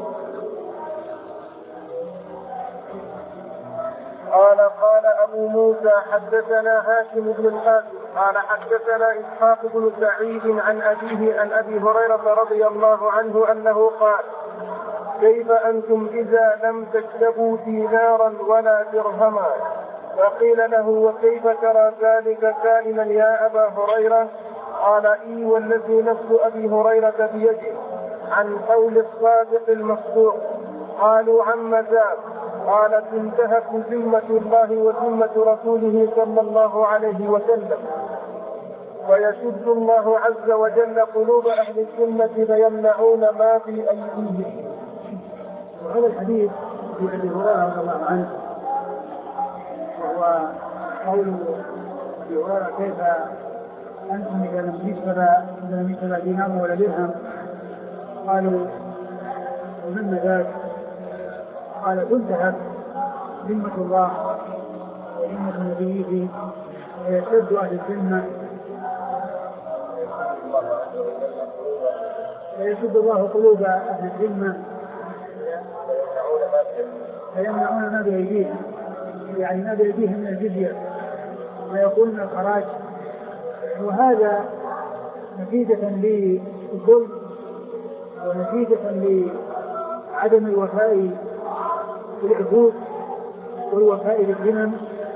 قال قال أبو موسى حدثنا هاشم بن القاسم قال حدثنا إسحاق بن سعيد عن أبيه عن أبي هريرة رضي الله عنه أنه قال كيف أنتم إذا لم تكسبوا دينارا ولا درهما؟ فقيل له وكيف ترى ذلك كائنا يا أبا هريرة؟ قال إي والذي نفس أبي هريرة بيده، عن قول الصادق المصدوق. قالوا عن ذاك؟ قال تنتهك ذمة الله وذمة رسوله صلى الله عليه وسلم، ويشد الله عز وجل قلوب أهل السنة فيمنعون ما في أيديهم. وهذا الحديث في أبي هريرة رضي الله عنه وهو قول أبي هريرة كيف أنتم إذا لم يكسب دينار ولا درهم؟ قالوا ومن ذاك؟ قال تنتهك ذمة الله وذمة نبيه ويشد أهل الذمة ويشد الله قلوب أهل الذمة فيمنعون ما بأيديهم، يعني ما بأيديهم من الجزية ويقول من الخراج، وهذا نتيجة للظلم ونتيجة لعدم الوفاء بالعهود والوفاء بالذمم.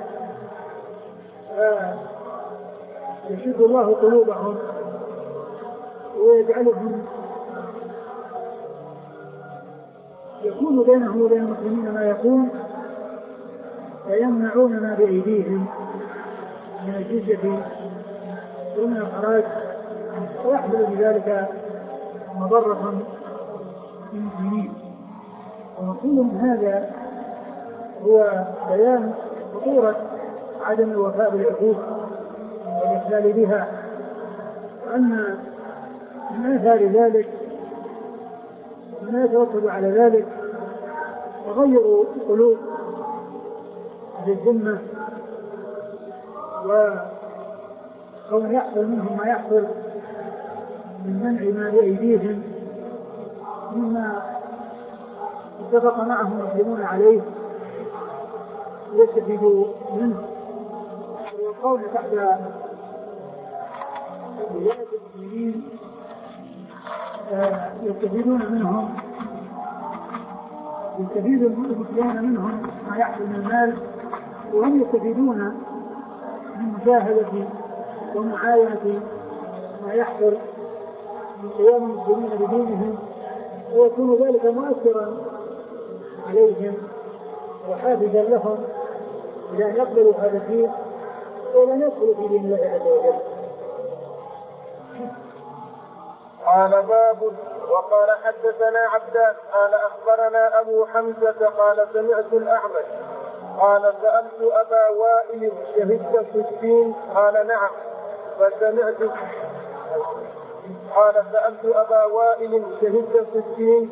يشد الله قلوبهم ويجعلهم يكون بينهم وبين المسلمين ما يكون، فيمنعون ما بأيديهم من الجزية ومن الخراج، ويحصل بذلك مضرة للمسلمين. ومقصود من هذا هو بيان خطورة عدم الوفاء بالعهود والإخلال بها، وأن من آثار ذلك ما يترتب على ذلك تغير قلوب أهل الذمة، وكون يحصل منهم ما يحصل من منع ما بأيديهم مما اتفق معهم المسلمون عليه يستفيدوا منه، ويقول تحت ولاية المسلمين يستفيدون منهم يستفيد المسلمون منهم ما يحصل من المال، وهم يستفيدون من مشاهدة ومعاينة ما يحصل من قيام المسلمين بدينهم، ويكون ذلك مؤثرا عليهم وحافزا لهم إلى أن يقبلوا هذا الدين وإلى أن يدخلوا في دين الله عز وجل. قال باب. وقال حدثنا عبدان قال أخبرنا أبو حمزة قال سمعت الأعمش قال سألت أبا وائل شهدت في الدين؟ قال نعم. فسمعت قال سألت أبا وائل شهدت ستين؟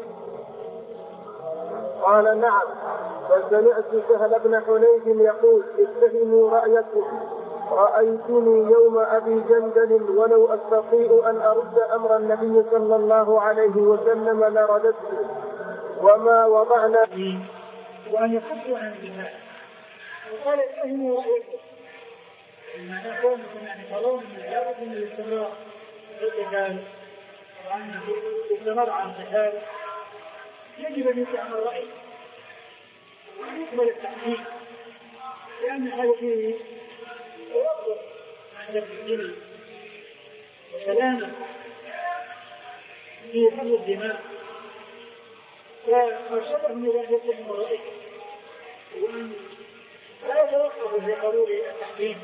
قال نعم. فسمعت سهل بن حنيف يقول اتهموا رأيكم، رأيتني يوم أبي جندل ولو أستطيع أن أرد أمر النبي صلى الله عليه وسلم لرددته وما وضعنا وأن يخفوا عن الجهاد. وقال اتهموا رأيكم، لما نقول أن ترون من الجهاد من الاستمرار في القتال وأنه استمر عن القتال يجب أن يتهم الرأي وأن يقبل التحديد، لأن هذا فيه توقف عند الدين وسلامة في حفظ الدماء. فأرشدهم إلى أن يتهموا الرأي وأن لا يتوقفوا في قبول التحديد.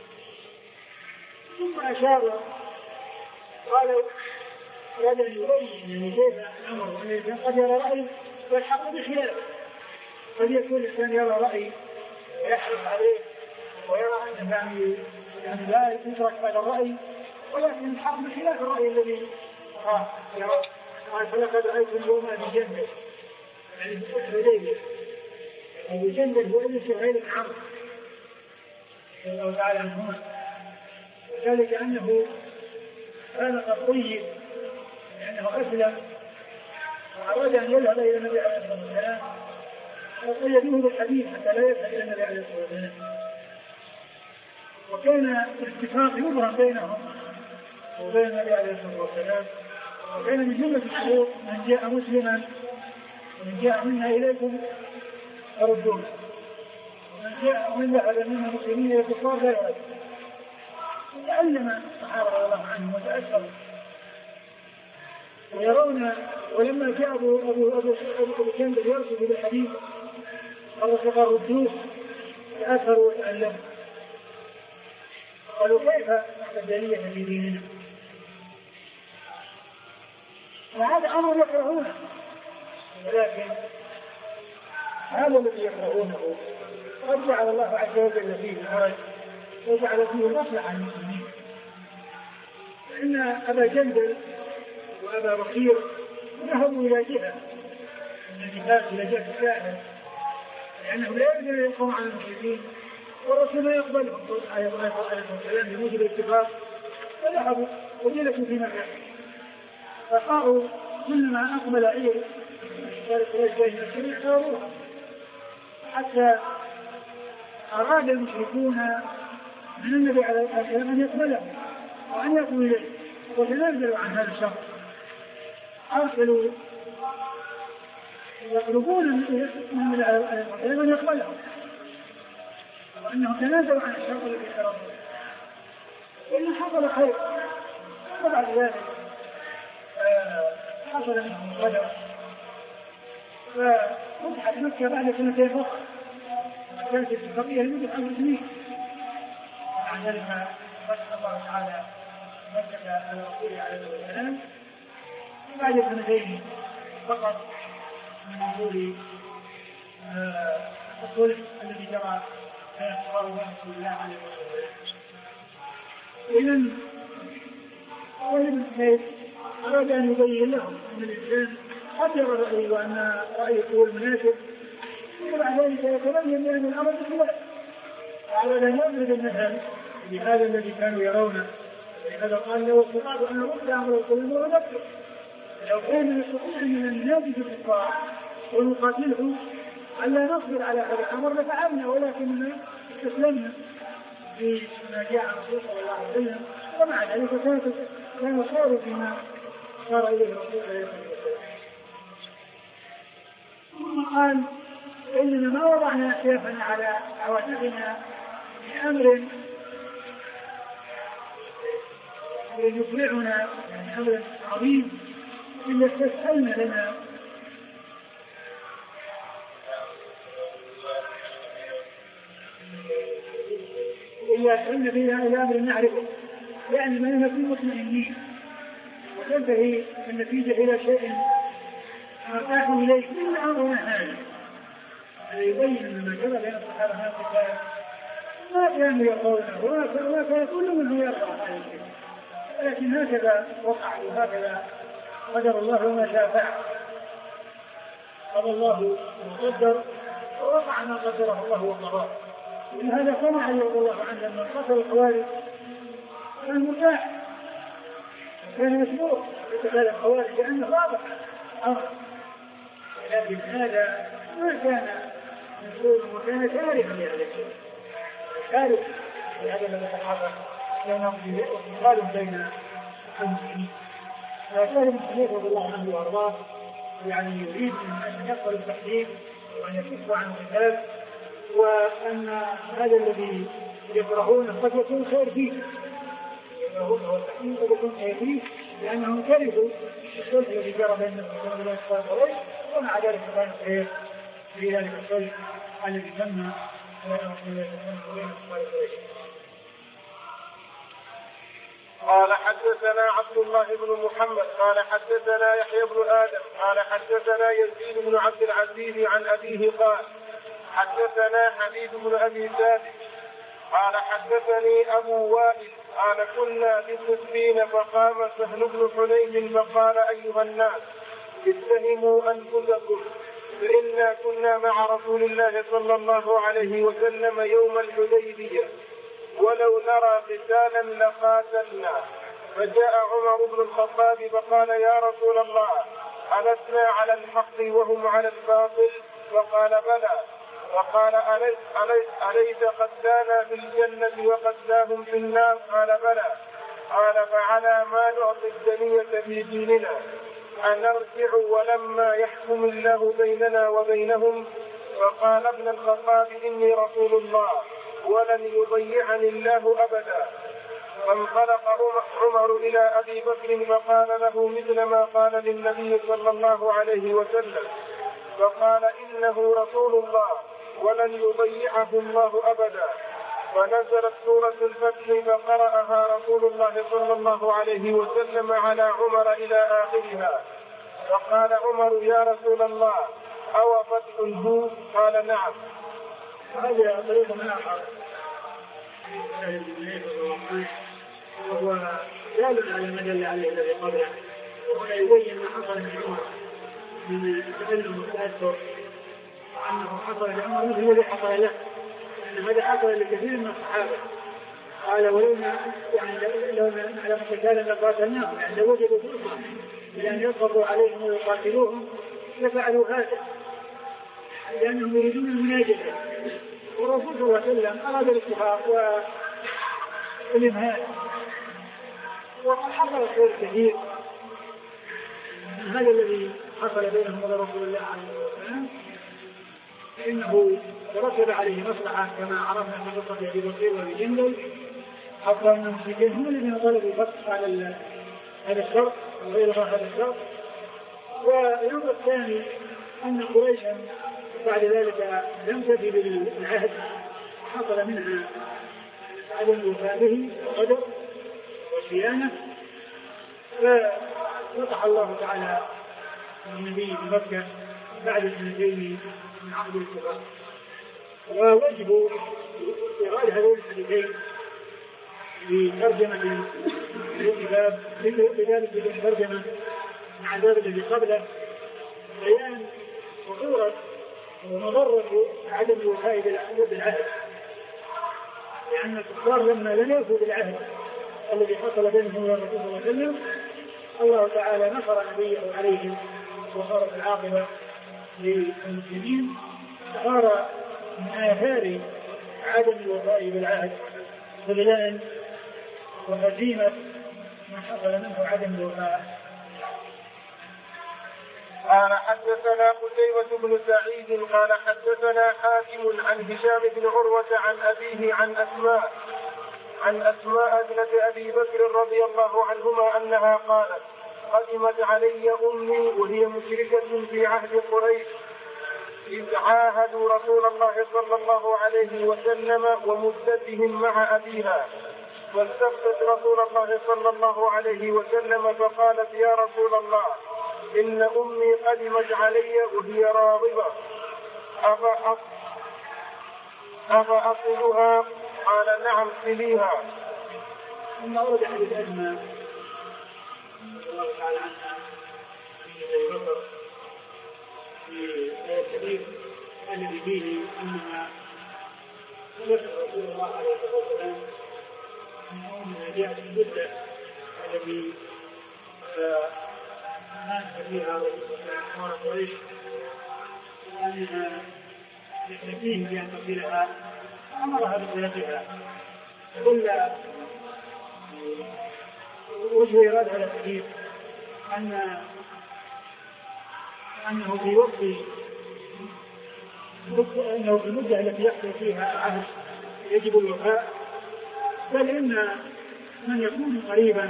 ثم أشار قالوا هذا يبين كيف الأمر والإنسان قد يرى رأي والحق بخلافه. قد يكون الإنسان يرى رأي ويحرص عليه ويرى أنه يعني يعني لا يترك هذا الرأي، ولكن الحق بخلاف الرأي الذي يرى. قال فلقد رأيت اليوم أبي جندل، يعني بفتح ليلة أبي جندل هو ابن سهيل بن عمرو رضي الله تعالى عنهما، وذلك أنه كان قد طيب لأنه أسلم وأراد أن يذهب إلى النبي عليه الصلاة والسلام فقيدوه بالحديث حتى لا يذهب إلى النبي عليه الصلاة والسلام. وكان اتفاق يبرم بينهم وبين النبي عليه الصلاة والسلام، وكان من جملة الشروط من جاء مسلما ومن جاء منا إليكم فردوه، ومن جاء من ذهب منا مسلمين إلى الكفار لا يرد. تعلم الصحابة رضي الله عنهم وتأثروا ويرون. ولما جاء أبو أبو أبو أبو جندل يرشد إلى الحديث الرسول قال ردوه، تأثروا وتعلموا قالوا كيف نحن دلية في ديننا؟ وهذا أمر يكرهونه، ولكن هذا الذي يكرهونه قد جعل الله عز وجل فيه الحرج وجعل فيه مصلحة للمسلمين. فإن أبا جندل وأبا بكير ذهبوا إلى جهة من الجهاد إلى جهة الكافر، لأنه لا يقدر أن يقوم على المشركين والرسول لا يقبلهم عليه الصلاة والسلام بموجب الاتفاق، فذهبوا وجلسوا في مكان. فقالوا كلما أقبل عير قالت قريش بين المسلمين حاروها، حتى أراد المشركون من النبي عليه الصلاة والسلام أن يقبلهم وأن يأتوا إليه وتنازلوا عن هذا الشرط. أرسلوا يطلبون من النبي عليه الصلاة والسلام أن يقبلهم وأنهم تنازلوا عن الشرط الذي افترضوه، وإن حصل خير. وبعد ذلك حصل منهم غدر ففتحت مكة بعد سنتين فقط، كانت الاتفاقية لمدة خمس سنين. ومع ذلك فتح الله تعالى مكة على رسوله عليه الصلاة والسلام بعد سنتين فقط من نزول الصلح الذي جرى بين الصحابة ورسول الله عليه الصلاة والسلام. إذن قال ابن حبيب أراد أن يبين لهم أن الإنسان قد يرى رأيه وأن رأيه هو المناسب، وبعد ذلك يتبين بأن الأمر بخلاف، وأراد أن يضرب المثل بهذا الذي كانوا يرونه. لهذا قال لو استطعت أن أرد أمر الكلام ونفسه، لو كان يستطيع من الناس في الكفار ونقاتله ألا نصبر على هذا الأمر لفعلنا، ولكننا استسلمنا بما جاء رسول صلى الله عليه وسلم، ومع ذلك كان صار فيما صار إليه رسول الله عليه وسلم. ثم قال إننا ما وضعنا سيفنا على عواتقنا بأمر يطلعنا، يعني أمر عظيم، إلا استسهلنا لنا إلا أسألنا بنا إلى أمر نعرفه، لأن ما نكون مطمئنين وتنتهي النتيجة إلى شيء نرتاح إليه إلا أمرنا هذا. هذا يبين أن ما جرى بين الصحابة هذا ما كانوا يرضونه ولا كان كل منهم يرضى هذا الشيء، لكن هكذا وقع وهكذا قدر الله وما شاء فعل. قضى الله وقدر ووقع ما قدره الله وقضاه. ولهذا كان علي رضي الله عنه من قتل الخوارج كان متاح، كان مسبوق بقتال الخوارج لأنه واضح أمر، لكن هذا ما كان مسؤول وكان تاركا لهذا الشيء، تارك لهذا الذي حصل لأنهم قالوا بين المسلمين. فكان المسلمين رضي الله عنه وأرضاه يعني يريد أن يقبل التحديد وأن يكفوا عن القتال، وأن هذا الذي يكرهونه قد يكون خير فيه، يكرهونه والتحديد قد يكون خير فيه لأنهم كرهوا الصلح الذي جرى بين المسلمين وبين قريش، ومع ذلك كان خير في ذلك الصلح الذي تم بين المسلمين وبين قريش. قال حدثنا عبد الله بن محمد قال حدثنا يحيى بن آدم قال حدثنا يزيد بن عبد العزيز عن أبيه قال حدثنا حبيب بن أبي ثابت قال حدثني أبو وائل قال كنا بسفين فقام سهل بن حنيف فقال أيها الناس اتهموا أنفسكم فإنا كنا مع رسول الله صلى الله عليه وسلم يوم الحديبية ولو نرى قتالا لقاتلنا. فجاء عمر بن الخطاب فقال يا رسول الله ألسنا على الحق وهم على الباطل؟ فقال بلى. فقال أليس, أليس, أليس قتلانا في الجنة وقتلاهم في النار؟ قال بلى. قال فعلى ما نعطي الدنية في ديننا أنرجع ولما يحكم الله بيننا وبينهم؟ فقال ابن الخطاب إني رسول الله ولن يضيعني الله أبدا. فانطلق عمر إلى أبي بكر فقال له مثل ما قال للنبي صلى الله عليه وسلم، فقال إنه رسول الله ولن يضيعه الله أبدا. فنزلت سورة الفتح فقرأها رسول الله صلى الله عليه وسلم على عمر إلى آخرها. فقال عمر يا رسول الله أو فتح الجود؟ قال نعم. هذا طريق من آخر وهو دال على ما دل عليه الذي قبله، وهنا يبين ما حصل من عمر من التألم والتأثر، وأنه حصل لعمر مثل الذي حصل له، أن هذا حصل لكثير من الصحابة. قال ولولا يعني لو نعلم قتالا لقاتلناهم، يعني لو وجدوا فرصة لأن يضغطوا عليهم ويقاتلوهم لفعلوا هذا لأنهم يريدون المناجدة. والرسول صلى الله عليه وسلم أراد الاتفاق والإمهال، وقد حصل خير كثير من هذا الذي حصل بينهم وبين رسول الله عليه الصلاة والسلام، إنه ترتب عليه مصلحة كما عرفنا في قصة أبي بكر وأبي جندل، حتى أن المشركين هم الذين طلبوا الفتح على هذا الشرط وغير هذا الشرط. والأمر الثاني أن قريشا بعد ذلك لم تفي بالعهد، حصل منها عدم الوفاء به وقدر وصيانة، ففتح الله تعالى النبي بمكة بعد سنتين من عقد الاتفاق. ووجب إيراد هذين الحديثين بترجمة الكتاب لذلك بدون ترجمة مع ذلك الذي قبله بيان خطورة ومضرة عدم الوفاء بالعهد، لأن الكفار لما لم يوفوا بالعهد الذي حصل بينهم وبين الرسول صلى الله عليه وسلم الله تعالى نصر نبيه عليهم وصارت العاقبة للمسلمين. صار من آثار عدم الوفاء بالعهد خذلان وهزيمة ما حصل منه عدم الوفاء. قال حدثنا قتيبة بن سعيد قال حدثنا حاتم عن هشام بن عروة عن أبيه عن أسماء عن أسماء ابنة أبي بكر رضي الله عنهما أنها قالت قدمت علي أمي وهي مشركة في عهد قريش إذ عاهدوا رسول الله صلى الله عليه وسلم ومدتهم مع أبيها، فاستفتت رسول الله صلى الله عليه وسلم فقالت يا رسول الله إن أمي قدمت علي وهي راغبة أفأصلها قال نعم سليها. ثم ورد حديث أسماء رضي الله تعالى عنها في أبي بكر في الحديث الذي فيه أنها ذكر رسول الله عليه الصلاة والسلام أنها جاءت المدة التي مات فيها كفار قريش وأنها يكتفيه بأن تصلها أمرها بصلتها. كل وجه إيراد هذا الحديث أن أنه في وقت أنه في المدة التي يحصل فيها العهد يجب الوفاء، بل إن من يكون قريبا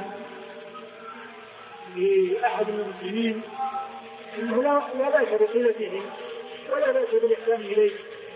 لأحد من المسلمين إنه لا بأس بصلته ولا بأس بالإحسان إليه،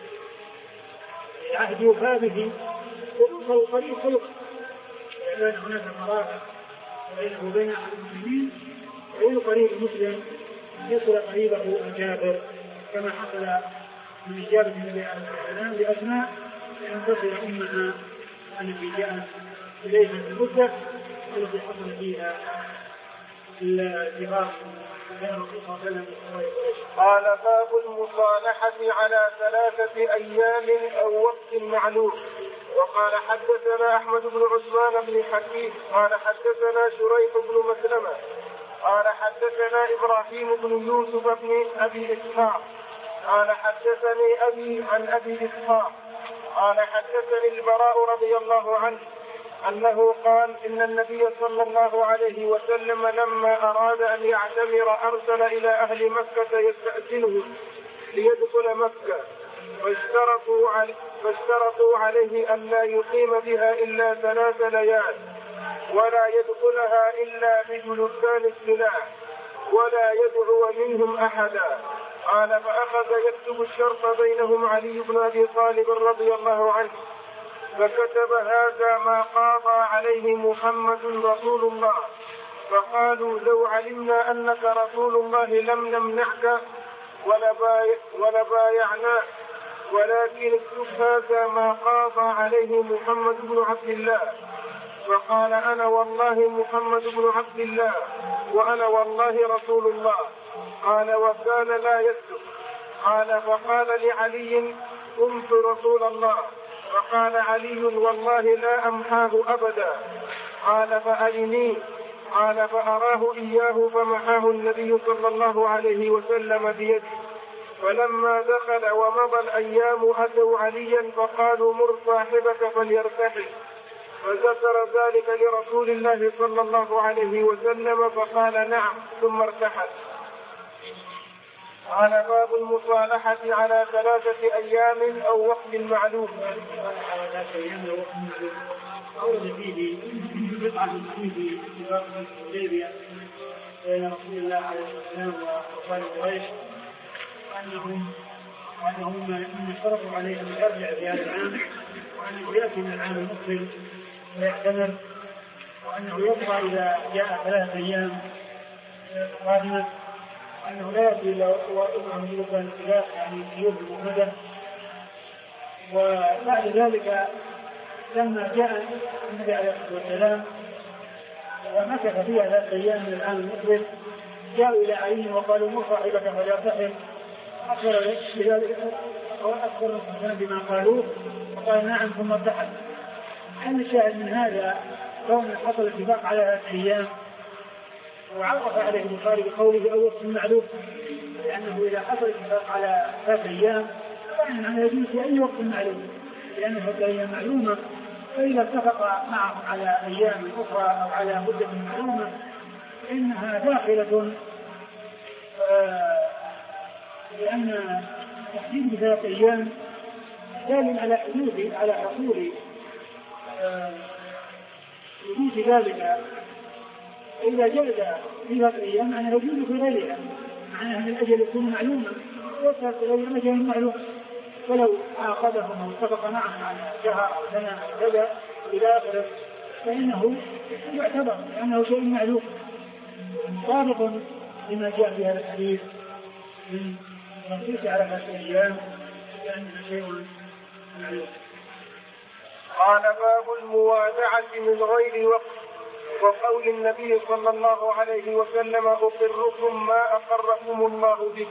العهد يوفى به ويوصل القريب خلق، لأن هناك مرافق بينه وبين أحد المسلمين ويقول قريب المسلم يصل قريبه الجابر كما حصل من إجابة النبي عليه الصلاة والسلام لأسماء أن تصل أمها التي جاءت إليها في المدة التي حصل فيها الاتفاق بين الرسول صلى الله عليه وسلم. قال باب المصالحة على ثلاثة أيام أو وقت معلوم. وقال حدثنا أحمد بن عثمان بن حكيم قال حدثنا شريح بن مسلمة قال حدثنا إبراهيم بن يوسف بن أبي إسحاق قال حدثني أبي عن أبي إسحاق قال حدثني البراء رضي الله عنه أنه قال إن النبي صلى الله عليه وسلم لما أراد أن يعتمر أرسل إلى أهل مكة يستأذنه ليدخل مكة فاشترطوا عليه, فاشترطوا عليه أن لا يقيم بها إلا ثلاث ليال ولا يدخلها إلا بجلدان السلاح ولا يدعو منهم أحدا. قال فأخذ يكتب الشرط بينهم علي بن أبي طالب رضي الله عنه فكتب هذا ما قاضى عليه محمد رسول الله. فقالوا لو علمنا أنك رسول الله لم نمنعك ولبايعناك ولكن اكتب هذا ما قاضى عليه محمد بن عبد الله. فقال أنا والله محمد بن عبد الله وأنا والله رسول الله. قال وكان لا يكتب. قال فقال لعلي قمت رسول الله. فقال علي والله لا أمحاه أبدا. قال فأرني. قال فأراه إياه فمحاه النبي صلى الله عليه وسلم بيده. فلما دخل ومضى الأيام أتوا عليا فقالوا مر صاحبك فليرتحل. فذكر ذلك لرسول الله صلى الله عليه وسلم فقال نعم ثم ارتحل. قال باب المصالحة على ثلاثة أيام أو وقت معلوم. على ثلاثة أيام أو وقت معلوم أورد فيه قطعة من حديث اتفاق الحديبية بين رسول الله عليه الصلاة والسلام وكفار قريش أنهم أنهم إن اشترطوا عليه أن يرجع في هذا العام وأنه يأتي من العام المقبل ويعتمر وأنه يبقى إذا جاء ثلاثة أيام قادمة أنه لا يأتي إلا وإنهم يلقى الاتفاق يعني سيوف المفردة. وبعد ذلك لما جاء النبي عليه الصلاة والسلام ومكث فيها ثلاثة أيام من العام المقبل جاءوا إلى علي وقالوا مر صاحبك فليرتحل. أخبر بذلك وأخبر الإنسان بما قالوه وقال نعم ثم ارتحل. هل الشاهد من هذا كون حصل اتفاق على ثلاثة أيام وعرف عليه البخاري بقوله أو وقت معلوم لأنه إذا حصل اتفاق على ثلاثة أيام فإنه يجوز في أي وقت معلوم لأنه ثلاثة أيام معلومة. فإذا اتفق معهم على أيام أخرى أو على مدة معلومة إنها داخلة لأن تحديد بثلاثة أيام دال على حدود على حصول وجود ذلك. إذا جاز في ثلاثة أيام أنا يجوز في غيرها معناه أن الأجل يكون معلوما وثلاثة أيام أجل معلوم. ولو عاقبهم أو اتفق معهم على شهر أو سنة أو كذا إلى آخره فإنه يعتبر لأنه شيء معلوم صادق لما جاء في هذا الحديث من تنصيص على ثلاثة أيام لأنه شيء معلوم. قال باب الموادعة من غير وقت، وقول النبي صلى الله عليه وسلم أقركم ما أقركم الله به.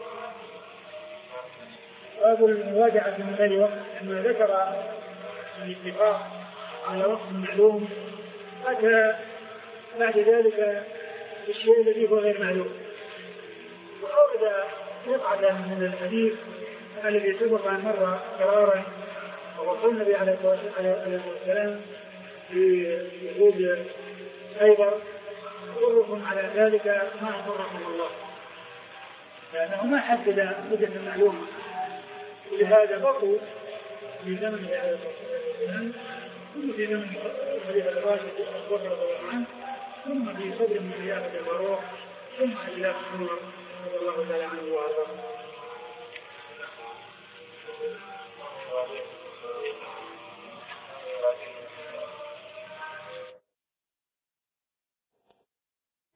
باب الموادعة من غير وقت، لما ذكر الاتفاق على وقت معلوم أتى بعد ذلك الشيء الذي هو غير معلوم، وأورد قطعة من الحديث الذي سبق أن مر قرارا، ووصل النبي عليه الصلاة والسلام في يهود خيبر أقركم على ذلك ما أقركم الله، لأنه ما حدد مدة معلومة، ولهذا بقوا في زمن عليه الصلاة والسلام، ثم في زمن الخليفة الراشد أبو بكر رضي الله عنه، ثم في صدر من خلافة الفاروق، ثم خلافة عمر رضي الله تعالى عنه وارضاه.